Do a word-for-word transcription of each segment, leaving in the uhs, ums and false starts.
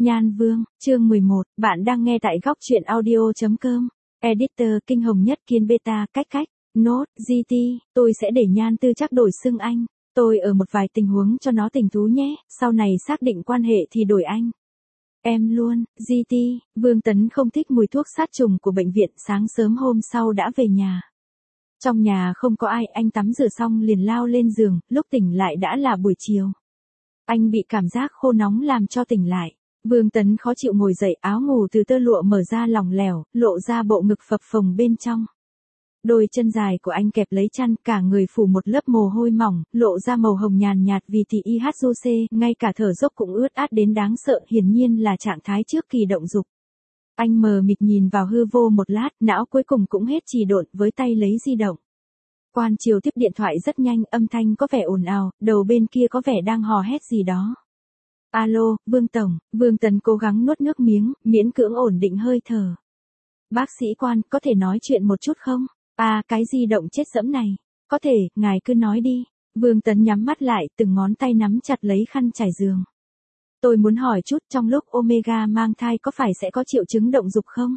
Nhan Vương, chương mười một, bạn đang nghe tại góc truyện audio.com. Editor Kinh Hồng Nhất Kiên Beta cách cách. Nốt, giê tê, tôi sẽ để Nhan Tư Trắc đổi xưng anh. Tôi ở một vài tình huống cho nó tình thú nhé, sau này xác định quan hệ thì đổi anh. Em luôn, giê tê, Vương Tấn không thích mùi thuốc sát trùng của bệnh viện, sáng sớm hôm sau đã về nhà. Trong nhà không có ai, anh tắm rửa xong liền lao lên giường, lúc tỉnh lại đã là buổi chiều. Anh bị cảm giác khô nóng làm cho tỉnh lại. Vương Tấn khó chịu ngồi dậy, áo ngủ từ tơ lụa mở ra lỏng lẻo, lộ ra bộ ngực phập phồng bên trong. Đôi chân dài của anh kẹp lấy chăn, cả người phủ một lớp mồ hôi mỏng, lộ ra màu hồng nhàn nhạt vì thì i hát du xê, ngay cả thở dốc cũng ướt át đến đáng sợ, hiển nhiên là trạng thái trước kỳ động dục. Anh mờ mịt nhìn vào hư vô một lát, não cuối cùng cũng hết trì độn, với tay lấy di động. Quan Triều tiếp điện thoại rất nhanh, âm thanh có vẻ ồn ào, đầu bên kia có vẻ đang hò hét gì đó. Alo, Vương Tổng, Vương Tấn cố gắng nuốt nước miếng, miễn cưỡng ổn định hơi thở. Bác sĩ Quan, có thể nói chuyện một chút không? À, cái di động chết dẫm này. Có thể, ngài cứ nói đi. Vương Tấn nhắm mắt lại, từng ngón tay nắm chặt lấy khăn trải giường. Tôi muốn hỏi chút, trong lúc Omega mang thai có phải sẽ có triệu chứng động dục không?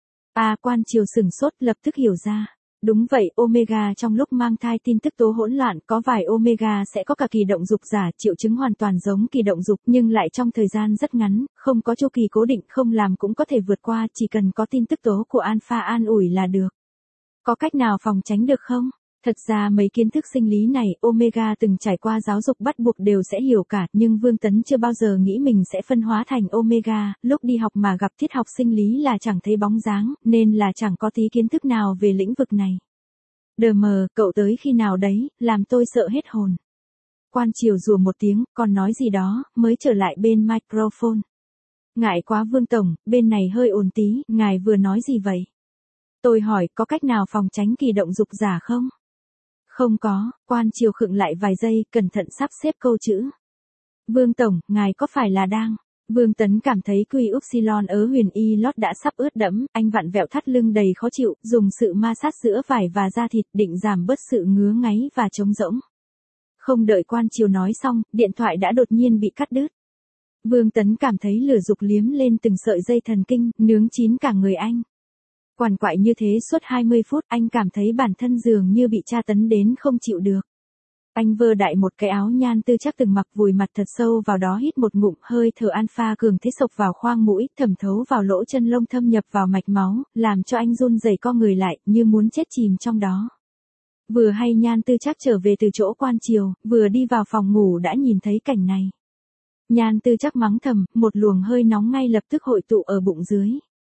À, Quan Triều sửng sốt, lập tức hiểu ra. Đúng vậy, Omega trong lúc mang thai tin tức tố hỗn loạn, có vài Omega sẽ có cả kỳ động dục giả, triệu chứng hoàn toàn giống kỳ động dục nhưng lại trong thời gian rất ngắn, không có chu kỳ cố định, không làm cũng có thể vượt qua, chỉ cần có tin tức tố của alpha an ủi là được. Có cách nào phòng tránh được không? Thật ra mấy kiến thức sinh lý này, Omega từng trải qua giáo dục bắt buộc đều sẽ hiểu cả, nhưng Vương Tấn chưa bao giờ nghĩ mình sẽ phân hóa thành Omega, lúc đi học mà gặp tiết học sinh lý là chẳng thấy bóng dáng, nên là chẳng có tí kiến thức nào về lĩnh vực này. Đờ mờ, cậu tới khi nào đấy, làm tôi sợ hết hồn. Quan Triều rủa một tiếng, còn nói gì đó, mới trở lại bên microphone. Ngại quá Vương Tổng, bên này hơi ồn tí, ngài vừa nói gì vậy? Tôi hỏi, có cách nào phòng tránh kỳ động dục giả không? Không có, Quan Triều khựng lại vài giây, cẩn thận sắp xếp câu chữ. Vương Tổng, ngài có phải là đang... Vương Tấn cảm thấy quy upsilon ở huyền y lót đã sắp ướt đẫm, anh vặn vẹo thắt lưng đầy khó chịu, dùng sự ma sát giữa vải và da thịt định giảm bớt sự ngứa ngáy và trống rỗng. Không đợi Quan Triều nói xong, điện thoại đã đột nhiên bị cắt đứt. Vương Tấn cảm thấy lửa dục liếm lên từng sợi dây thần kinh, nướng chín cả người anh. Quằn quại như thế suốt hai mươi phút, anh cảm thấy bản thân dường như bị tra tấn đến không chịu được. Anh vơ đại một cái áo Nhan Tư Trắc từng mặc, vùi mặt thật sâu vào đó, hít một ngụm hơi thở alpha cường thế sộc vào khoang mũi, thẩm thấu vào lỗ chân lông, thâm nhập vào mạch máu, làm cho anh run rẩy co người lại, như muốn chết chìm trong đó. Vừa hay Nhan Tư Trắc trở về từ chỗ Quan Triều, vừa đi vào phòng ngủ đã nhìn thấy cảnh này. Nhan Tư Trắc mắng thầm, một luồng hơi nóng ngay lập tức hội tụ ở bụng dưới.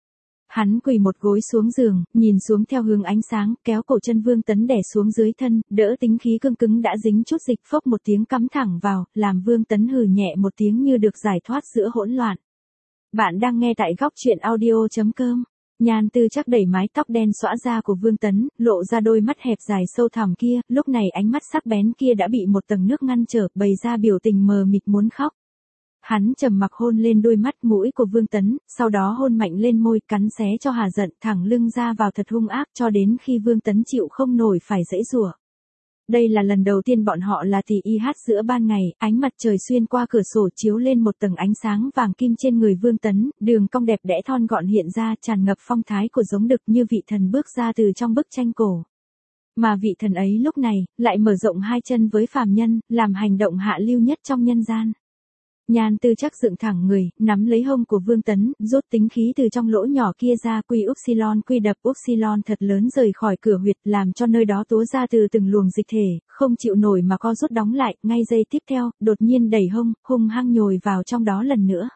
Hắn quỳ một gối xuống giường, nhìn xuống theo hướng ánh sáng, kéo cổ chân Vương Tấn đè xuống dưới thân, đỡ tính khí cương cứng đã dính chút dịch, phốc một tiếng cắm thẳng vào, làm Vương Tấn hừ nhẹ một tiếng như được giải thoát giữa hỗn loạn. Bạn đang nghe tại góc truyện audio.com. Nhan Tư Trắc đẩy mái tóc đen xõa ra của Vương Tấn, lộ ra đôi mắt hẹp dài sâu thẳm kia, lúc này ánh mắt sắc bén kia đã bị một tầng nước ngăn trở, bày ra biểu tình mờ mịt muốn khóc. Hắn trầm mặc hôn lên đôi mắt mũi của Vương Tấn, sau đó hôn mạnh lên môi, cắn xé cho hà giận, thẳng lưng ra vào thật hung ác cho đến khi Vương Tấn chịu không nổi phải giãy giụa. Đây là lần đầu tiên bọn họ là thì i hát giữa ban ngày, ánh mặt trời xuyên qua cửa sổ chiếu lên một tầng ánh sáng vàng kim trên người Vương Tấn, đường cong đẹp đẽ thon gọn hiện ra, tràn ngập phong thái của giống đực như vị thần bước ra từ trong bức tranh cổ. Mà vị thần ấy lúc này, lại mở rộng hai chân với phàm nhân, làm hành động hạ lưu nhất trong nhân gian. Nhan Tư Trắc dựng thẳng người, nắm lấy hông của Vương Tấn, rút tính khí từ trong lỗ nhỏ kia ra, quy upsilon quy đập upsilon thật lớn rời khỏi cửa huyệt, làm cho nơi đó túa ra từ từng luồng dịch thể, không chịu nổi mà co rút đóng lại, ngay giây tiếp theo, đột nhiên đẩy hông, hung hăng nhồi vào trong đó lần nữa.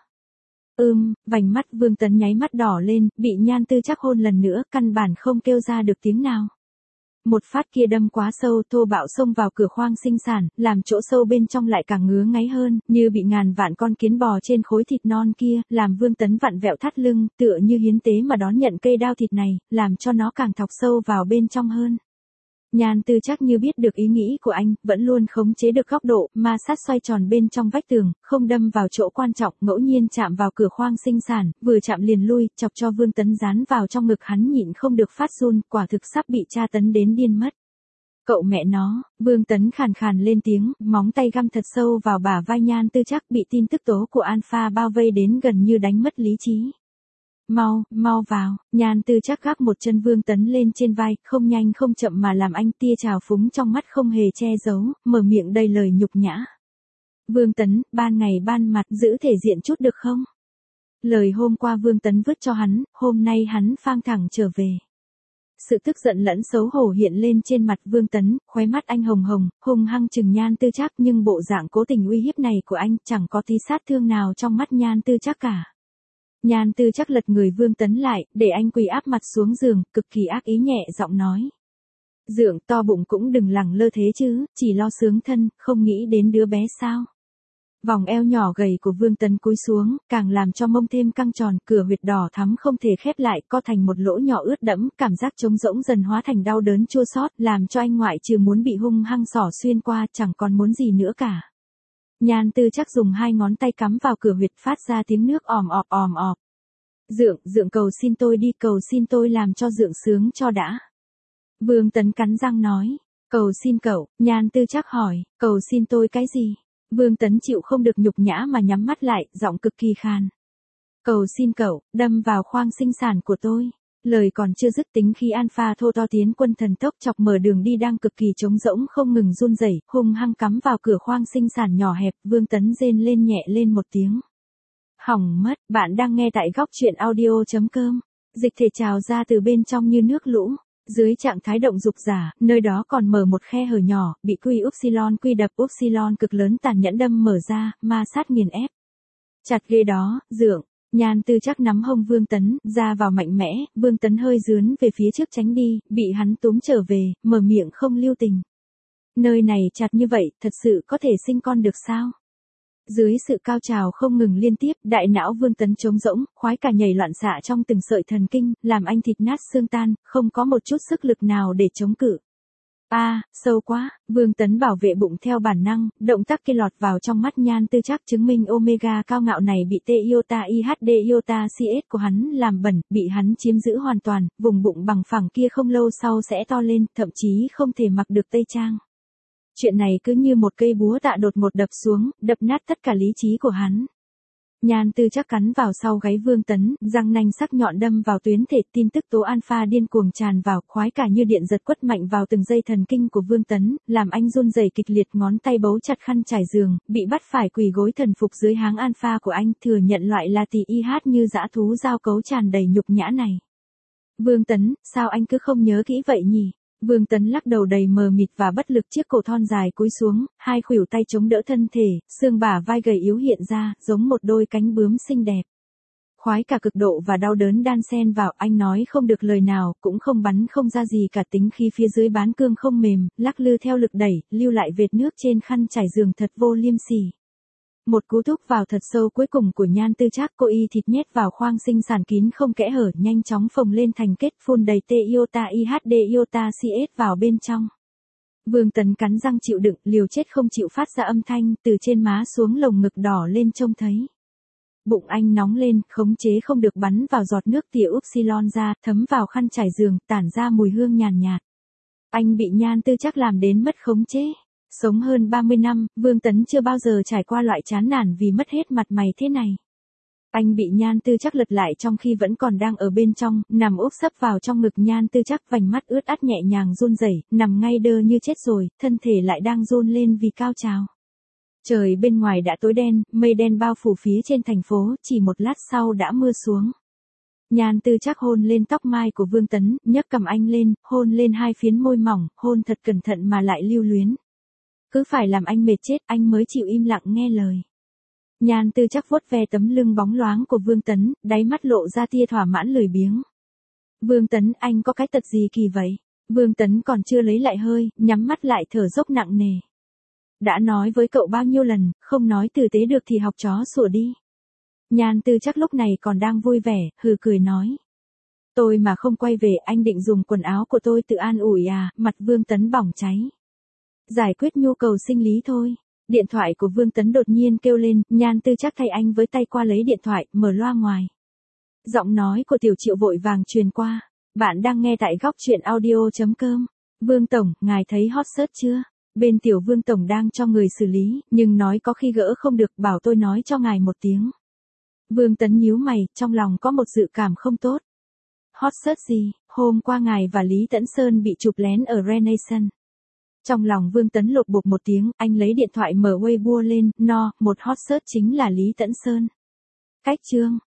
Ưm, vành mắt Vương Tấn nháy mắt đỏ lên, bị Nhan Tư Trắc hôn lần nữa, căn bản không kêu ra được tiếng nào. Một phát kia đâm quá sâu, thô bạo xông vào cửa khoang sinh sản, làm chỗ sâu bên trong lại càng ngứa ngáy hơn, như bị ngàn vạn con kiến bò trên khối thịt non kia, làm Vương Tấn vặn vẹo thắt lưng, tựa như hiến tế mà đón nhận cây đao thịt này, làm cho nó càng thọc sâu vào bên trong hơn. Nhan Tư Trắc như biết được ý nghĩ của anh, vẫn luôn khống chế được góc độ, ma sát xoay tròn bên trong vách tường, không đâm vào chỗ quan trọng, ngẫu nhiên chạm vào cửa khoang sinh sản, vừa chạm liền lui, chọc cho Vương Tấn dán vào trong ngực hắn nhịn không được phát run, quả thực sắp bị tra tấn đến điên mất. Cậu mẹ nó, Vương Tấn khàn khàn lên tiếng, móng tay găm thật sâu vào bả vai Nhan Tư Trắc bị tin tức tố của Alpha bao vây đến gần như đánh mất lý trí. Mau, mau vào, Nhan Tư Trắc gác một chân Vương Tấn lên trên vai, không nhanh không chậm mà làm anh tia trào phúng trong mắt không hề che giấu, mở miệng đầy lời nhục nhã. Vương Tấn, ban ngày ban mặt, giữ thể diện chút được không? Lời hôm qua Vương Tấn vứt cho hắn, hôm nay hắn phang thẳng trở về. Sự tức giận lẫn xấu hổ hiện lên trên mặt Vương Tấn, khóe mắt anh hồng hồng, hung hăng chừng Nhan Tư Trắc, nhưng bộ dạng cố tình uy hiếp này của anh chẳng có tí sát thương nào trong mắt Nhan Tư Trắc cả. Nhan Tư Trắc lật người Vương Tấn lại, để anh quỳ áp mặt xuống giường, cực kỳ ác ý nhẹ giọng nói. Dượng to bụng cũng đừng lẳng lơ thế chứ, chỉ lo sướng thân, không nghĩ đến đứa bé sao. Vòng eo nhỏ gầy của Vương Tấn cúi xuống, càng làm cho mông thêm căng tròn, cửa huyệt đỏ thắm không thể khép lại, co thành một lỗ nhỏ ướt đẫm, cảm giác trống rỗng dần hóa thành đau đớn chua xót, làm cho anh ngoại trừ muốn bị hung hăng xỏ xuyên qua, chẳng còn muốn gì nữa cả. Nhan Tư Trắc dùng hai ngón tay cắm vào cửa huyệt phát ra tiếng nước òm ọp òm ọp. Dượng, dượng cầu xin tôi đi, cầu xin tôi làm cho dượng sướng cho đã. Vương Tấn cắn răng nói, cầu xin cậu, Nhan Tư Trắc hỏi, cầu xin tôi cái gì? Vương Tấn chịu không được nhục nhã mà nhắm mắt lại, giọng cực kỳ khàn. Cầu xin cậu, đâm vào khoang sinh sản của tôi. Lời còn chưa dứt tính khi Alpha thô to tiến quân thần tốc chọc mở đường đi đang cực kỳ trống rỗng không ngừng run rẩy, hung hăng cắm vào cửa khoang sinh sản nhỏ hẹp, Vương Tấn rên lên nhẹ lên một tiếng. Hỏng mất, bạn đang nghe tại góc truyện audio chấm com. Dịch thể trào ra từ bên trong như nước lũ. Dưới trạng thái động dục giả, nơi đó còn mở một khe hở nhỏ, bị quy upsilon quy đập upsilon cực lớn tàn nhẫn đâm mở ra, ma sát nghiền ép. Chặt ghê đó, dượng. Nhan Tư Trắc nắm hông Vương Tấn, ra vào mạnh mẽ, Vương Tấn hơi dướn về phía trước tránh đi, bị hắn túm trở về, mở miệng không lưu tình. Nơi này chặt như vậy, thật sự có thể sinh con được sao? Dưới sự cao trào không ngừng liên tiếp, đại não Vương Tấn trống rỗng, khoái cả nhảy loạn xạ trong từng sợi thần kinh, làm anh thịt nát xương tan, không có một chút sức lực nào để chống cự. A, à, sâu quá, Vương Tấn bảo vệ bụng theo bản năng, động tác kia lọt vào trong mắt Nhan Tư Trắc chứng minh omega cao ngạo này bị T iota I H D iota C S của hắn làm bẩn, bị hắn chiếm giữ hoàn toàn, vùng bụng bằng phẳng kia không lâu sau sẽ to lên, thậm chí không thể mặc được tây trang. Chuyện này cứ như một cây búa tạ đột ngột đập xuống, đập nát tất cả lý trí của hắn. Nhan Tư Trắc cắn vào sau gáy Vương Tấn, răng nanh sắc nhọn đâm vào tuyến thể, tin tức tố alpha điên cuồng tràn vào, khoái cả như điện giật quất mạnh vào từng dây thần kinh của Vương Tấn, làm anh run rẩy kịch liệt, ngón tay bấu chặt khăn trải giường, bị bắt phải quỳ gối thần phục dưới háng alpha của anh, thừa nhận loại là tỷ I H như dã thú giao cấu tràn đầy nhục nhã này. Vương Tấn, sao anh cứ không nhớ kỹ vậy nhỉ? Vương Tấn lắc đầu đầy mờ mịt và bất lực, chiếc cổ thon dài cúi xuống, hai khuỷu tay chống đỡ thân thể, xương bả vai gầy yếu hiện ra, giống một đôi cánh bướm xinh đẹp. Khoái cả cực độ và đau đớn đan xen vào, anh nói không được lời nào, cũng không bắn không ra gì cả, tính khi phía dưới bán cương không mềm, lắc lư theo lực đẩy, lưu lại vệt nước trên khăn trải giường thật vô liêm sỉ. Một cú thúc vào thật sâu cuối cùng của Nhan Tư Trắc, cô y thịt nhét vào khoang sinh sản kín không kẽ hở, nhanh chóng phồng lên thành kết, phun đầy T iota I H D iota C S vào bên trong. Vương Tấn cắn răng chịu đựng, liều chết không chịu phát ra âm thanh, từ trên má xuống lồng ngực đỏ lên trông thấy. Bụng anh nóng lên, khống chế không được bắn vào giọt nước tỉa upsilon ra, thấm vào khăn trải giường, tản ra mùi hương nhàn nhạt. Anh bị Nhan Tư Trắc làm đến mất khống chế. Sống hơn ba mươi năm, Vương Tấn chưa bao giờ trải qua loại chán nản vì mất hết mặt mày thế này. Anh bị Nhan Tư Trắc lật lại trong khi vẫn còn đang ở bên trong, nằm úp sấp vào trong ngực Nhan Tư Trắc, vành mắt ướt át nhẹ nhàng run rẩy, nằm ngay đơ như chết rồi, thân thể lại đang run lên vì cao trào. Trời bên ngoài đã tối đen, mây đen bao phủ phía trên thành phố, chỉ một lát sau đã mưa xuống. Nhan Tư Trắc hôn lên tóc mai của Vương Tấn, nhấc cầm anh lên, hôn lên hai phiến môi mỏng, hôn thật cẩn thận mà lại lưu luyến. Cứ phải làm anh mệt chết anh mới chịu im lặng nghe lời. Nhan Tư Trắc vuốt ve tấm lưng bóng loáng của Vương Tấn, đáy mắt lộ ra tia thỏa mãn lười biếng. Vương Tấn, anh có cái tật gì kỳ vậy? Vương Tấn còn chưa lấy lại hơi, nhắm mắt lại thở dốc nặng nề. Đã nói với cậu bao nhiêu lần, không nói tử tế được thì học chó sủa đi. Nhan Tư Trắc lúc này còn đang vui vẻ, hừ cười nói. Tôi mà không quay về anh định dùng quần áo của tôi tự an ủi à, mặt Vương Tấn bỏng cháy. Giải quyết nhu cầu sinh lý thôi. Điện thoại của Vương Tấn đột nhiên kêu lên, Nhan Tư Trắc thay anh với tay qua lấy điện thoại, mở loa ngoài. Giọng nói của Tiểu Triệu vội vàng truyền qua. Bạn đang nghe tại góc truyện audio chấm com. Vương Tổng, ngài thấy hot search chưa? Bên tiểu Vương Tổng đang cho người xử lý, nhưng nói có khi gỡ không được, bảo tôi nói cho ngài một tiếng. Vương Tấn nhíu mày, trong lòng có một dự cảm không tốt. Hot search gì? Hôm qua ngài và Lý Tẫn Sơn bị chụp lén ở Renaissance. Trong lòng Vương Tấn lột bột một tiếng, anh lấy điện thoại mở Weibo lên, no, một hot search chính là Lý Tẫn Sơn. Cách chương.